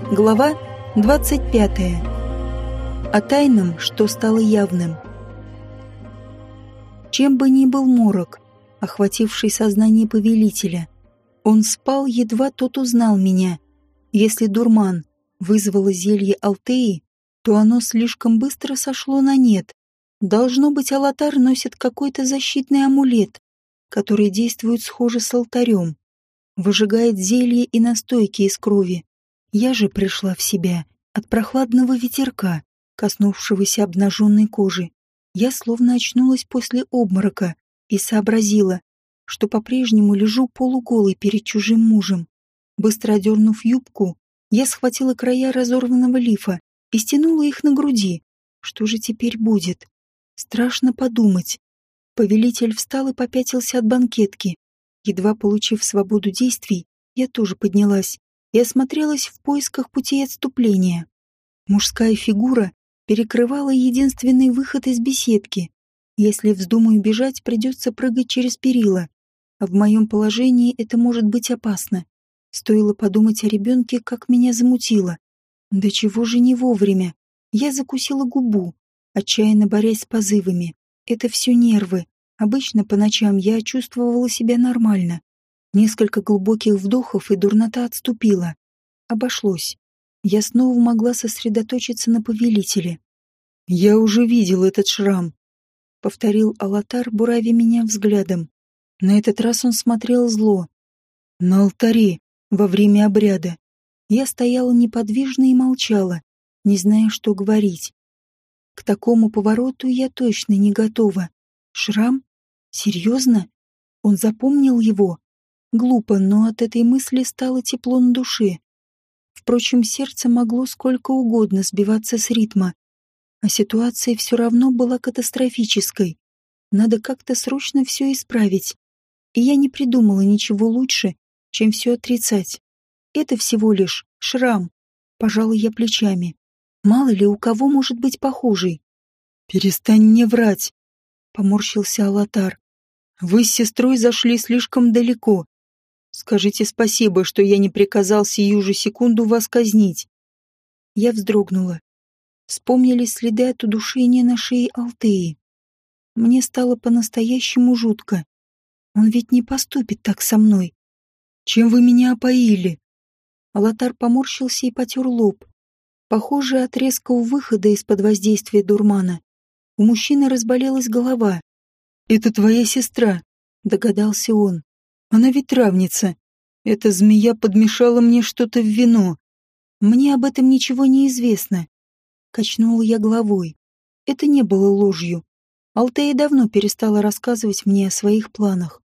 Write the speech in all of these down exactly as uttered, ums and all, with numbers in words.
Глава двадцать пятая. О тайном, что стало явным. Чем бы ни был морок, охвативший сознание повелителя, он спал, едва тот узнал меня. Если дурман вызвало зелье Алтеи, то оно слишком быстро сошло на нет. Должно быть, Алатар носит какой-то защитный амулет, который действует схоже с алтарем, выжигает зелье и настойки из крови. Я же пришла в себя от прохладного ветерка, коснувшегося обнаженной кожи. Я словно очнулась после обморока и сообразила, что по-прежнему лежу полуголой перед чужим мужем. Быстро одернув юбку, я схватила края разорванного лифа и стянула их на груди. Что же теперь будет? Страшно подумать. Повелитель встал и попятился от банкетки. Едва получив свободу действий, я тоже поднялась и осмотрелась в поисках путей отступления. Мужская фигура перекрывала единственный выход из беседки. Если вздумаю бежать, придется прыгать через перила. А в моем положении это может быть опасно. Стоило подумать о ребенке, как меня замутило. Да чего же не вовремя? Я закусила губу, отчаянно борясь с позывами. Это все нервы. Обычно по ночам я чувствовала себя нормально. Несколько глубоких вдохов, и дурнота отступила. Обошлось. Я снова могла сосредоточиться на повелителе. «Я уже видел этот шрам», — повторил Алатар, буравя меня взглядом. На этот раз он смотрел зло. «На алтаре, во время обряда». Я стояла неподвижно и молчала, не зная, что говорить. К такому повороту я точно не готова. Шрам? Серьезно? Он запомнил его? Глупо, но от этой мысли стало тепло на душе. Впрочем, сердце могло сколько угодно сбиваться с ритма. А ситуация все равно была катастрофической. Надо как-то срочно все исправить. И я не придумала ничего лучше, чем все отрицать. Это всего лишь шрам. Пожалуй, я плечами. Мало ли, у кого может быть похожий. «Перестань мне врать», — поморщился Алатар. «Вы с сестрой зашли слишком далеко. Скажите спасибо, что я не приказал сию же секунду вас казнить». Я вздрогнула. Вспомнились следы от удушения на шее Алтеи. Мне стало по-настоящему жутко. Он ведь не поступит так со мной. «Чем вы меня опоили?» Алатар поморщился и потер лоб. Похоже, от резкого выхода из-под воздействия дурмана у мужчины разболелась голова. «Это твоя сестра», — догадался он. «Она ведь травница. Эта змея подмешала мне что-то в вино. Мне об этом ничего не известно». Качнула я головой. Это не было ложью. Алтея давно перестала рассказывать мне о своих планах.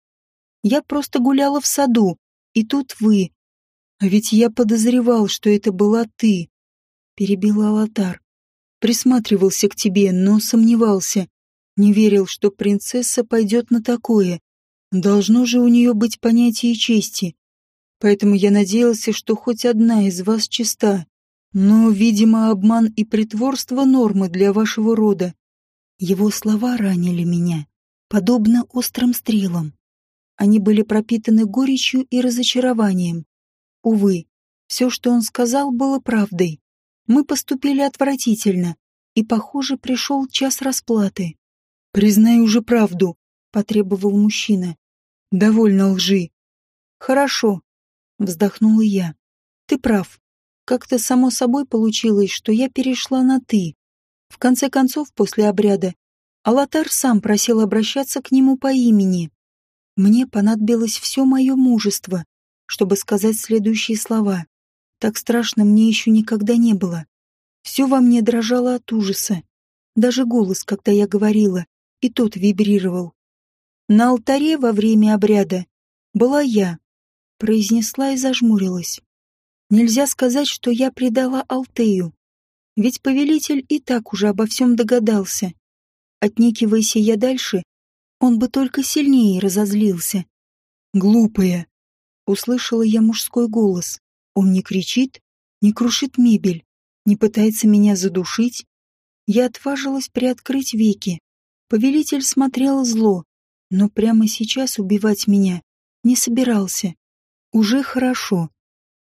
Я просто гуляла в саду, и тут вы. А ведь я подозревал, что это была ты, перебил Алатар. Присматривался к тебе, но сомневался. Не верил, что принцесса пойдет на такое. Должно же у нее быть понятие чести. Поэтому я надеялся, что хоть одна из вас чиста. Но, видимо, обман и притворство — нормы для вашего рода. Его слова ранили меня, подобно острым стрелам. Они были пропитаны горечью и разочарованием. Увы, все, что он сказал, было правдой. Мы поступили отвратительно, и, похоже, пришел час расплаты. «Признай уже правду», — потребовал мужчина. «Довольно лжи». «Хорошо», — вздохнула я. «Ты прав. Как-то само собой получилось, что я перешла на «ты». В конце концов, после обряда, Алатар сам просил обращаться к нему по имени. Мне понадобилось все мое мужество, чтобы сказать следующие слова. Так страшно мне еще никогда не было. Все во мне дрожало от ужаса. Даже голос, когда я говорила, и тот вибрировал. «На алтаре во время обряда была я», — произнесла и зажмурилась. Нельзя сказать, что я предала Алтею. Ведь повелитель и так уже обо всем догадался. Отнекиваясь я дальше, он бы только сильнее разозлился. «Глупая!» — услышала я мужской голос. Он не кричит, не крушит мебель, не пытается меня задушить. Я отважилась приоткрыть веки. Повелитель смотрел зло, но прямо сейчас убивать меня не собирался. Уже хорошо.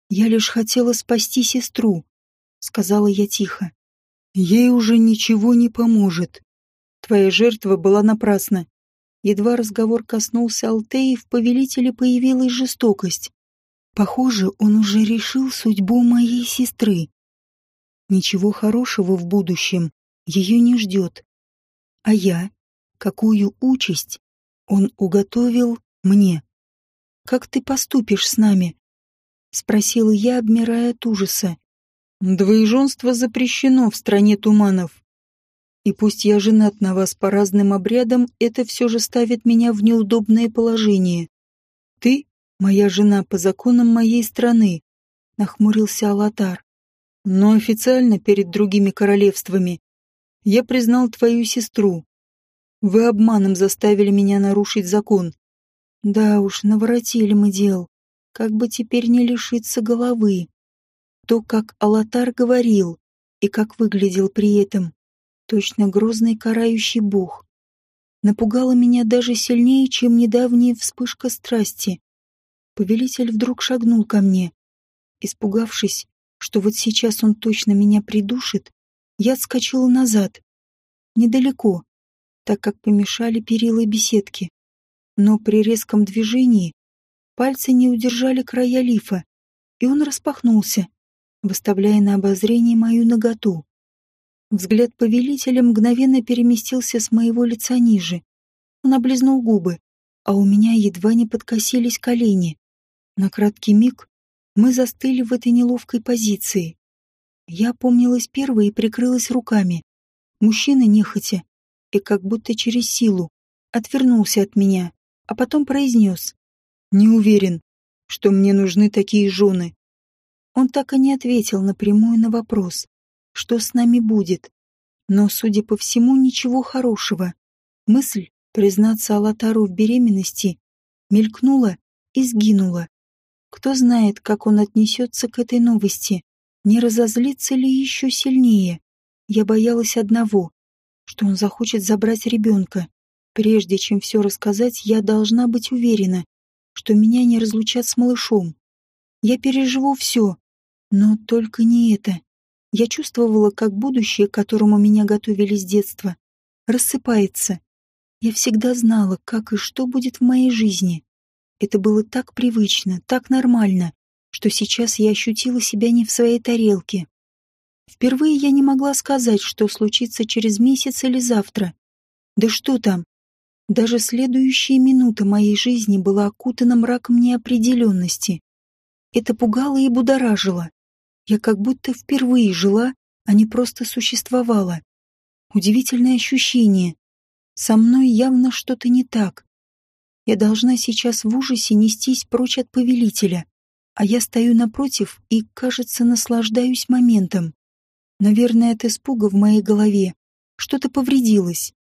«Я лишь хотела спасти сестру», — сказала я тихо. «Ей уже ничего не поможет. Твоя жертва была напрасна». Едва разговор коснулся Алтеи, в повелителе появилась жестокость. Похоже, он уже решил судьбу моей сестры. Ничего хорошего в будущем ее не ждет. А я? Какую участь он уготовил мне? «Как ты поступишь с нами?» — спросила я, обмирая от ужаса. «Двоеженство запрещено в стране туманов. И пусть я женат на вас по разным обрядам, это все же ставит меня в неудобное положение. Ты — моя жена по законам моей страны», — нахмурился Алатар. «Но официально перед другими королевствами я признал твою сестру. Вы обманом заставили меня нарушить закон». Да уж, наворотили мы дел. Как бы теперь не лишиться головы. То, как Алатар говорил, и как выглядел при этом, точно грозный карающий бог, напугало меня даже сильнее, чем недавняя вспышка страсти. Повелитель вдруг шагнул ко мне. Испугавшись, что вот сейчас он точно меня придушит, я отскочила назад. Недалеко, так как помешали перила беседки. Но при резком движении пальцы не удержали края лифа, и он распахнулся, выставляя на обозрение мою наготу. Взгляд повелителя мгновенно переместился с моего лица ниже. Он облизнул губы, а у меня едва не подкосились колени. На краткий миг мы застыли в этой неловкой позиции. Я опомнилась первой и прикрылась руками. Мужчина нехотя и как будто через силу отвернулся от меня, а потом произнес: «Не уверен, что мне нужны такие жены». Он так и не ответил напрямую на вопрос, что с нами будет. Но, судя по всему, ничего хорошего. Мысль признаться Алатару в беременности мелькнула и сгинула. Кто знает, как он отнесется к этой новости, не разозлится ли еще сильнее. Я боялась одного, что он захочет забрать ребенка. Прежде чем все рассказать, я должна быть уверена, что меня не разлучат с малышом. Я переживу все, но только не это. Я чувствовала, как будущее, к которому меня готовили с детства, рассыпается. Я всегда знала, как и что будет в моей жизни. Это было так привычно, так нормально, что сейчас я ощутила себя не в своей тарелке. Впервые я не могла сказать, что случится через месяц или завтра. Да что там? Даже следующая минута моей жизни была окутана мраком неопределенности. Это пугало и будоражило. Я как будто впервые жила, а не просто существовала. Удивительное ощущение. Со мной явно что-то не так. Я должна сейчас в ужасе нестись прочь от повелителя, а я стою напротив и, кажется, наслаждаюсь моментом. Наверное, от испуга в моей голове что-то повредилось.